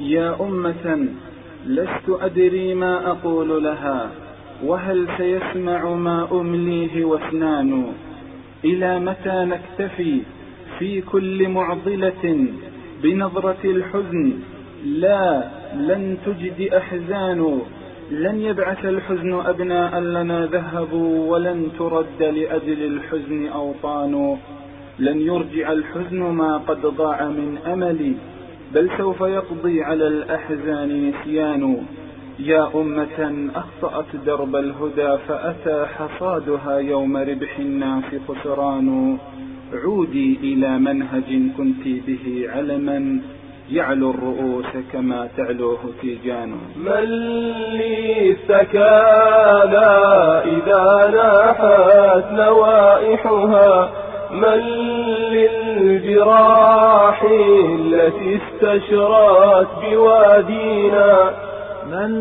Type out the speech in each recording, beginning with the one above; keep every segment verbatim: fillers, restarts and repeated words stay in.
يا أمة لست أدري ما أقول لها، وهل سيسمع ما أمليه واسنان؟ إلى متى نكتفي في كل معضلة بنظرة الحزن؟ لا، لن تجد أحزان. لن يبعث الحزن أبناء لنا ذهبوا، ولن ترد لأجل الحزن أوطان. لن يرجع الحزن ما قد ضاع من أملي، بل سوف يقضي على الأحزان نسيان. يا أمة أخطأت درب الهدى، فأتى حصادها يوم ربح الناس خسران. عودي إلى منهج كنت به علما، يعلو الرؤوس كما تعلوه تيجان. من لي استكانا إذا ناحت نوائحها، من للجراح التي استشرت بوادينا، من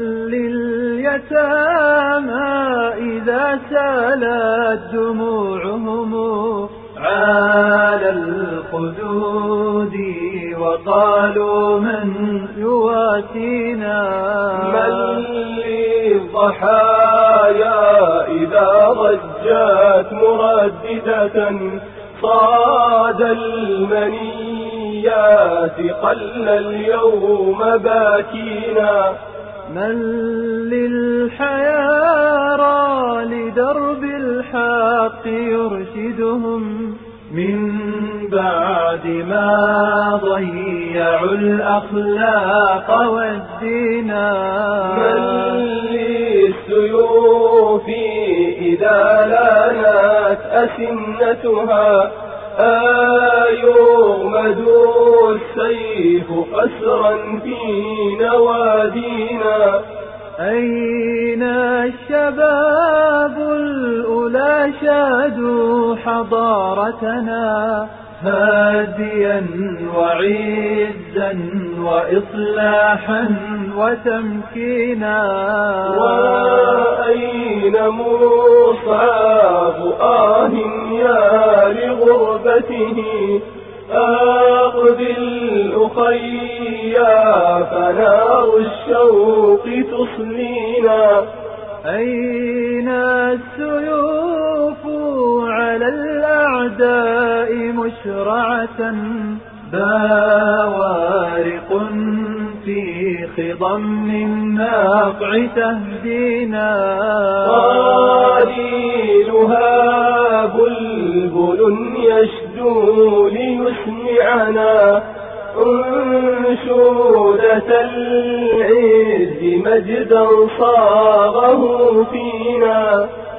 لليتامى إذا سالت دموعهم على الخدود وقالوا من يواسينا، من للضحايا إذا ضجت مرددة صاد المنيات قل اليوم باكينا، من للحيارى لدرب الحق يرشدهم من بعد ما ضيعوا الأخلاق والدينا، من للسيوف إذا لانت أسنتها أيغمد السيف قسرا في نوادينا، أين الشباب الأولى شادوا حضارتنا هاديا وعزا وإصلاحا وتمكينا، وأين مصاب آه يا لغربته أقبل أخيا فنار الشوق تصلينا، أين السيوف على الأعداء مشرعة بوارق في خضم النقع تهدينا، قليلها بلبل يشدو ليسمعنا أنشودة العز مجدا صاغه فينا،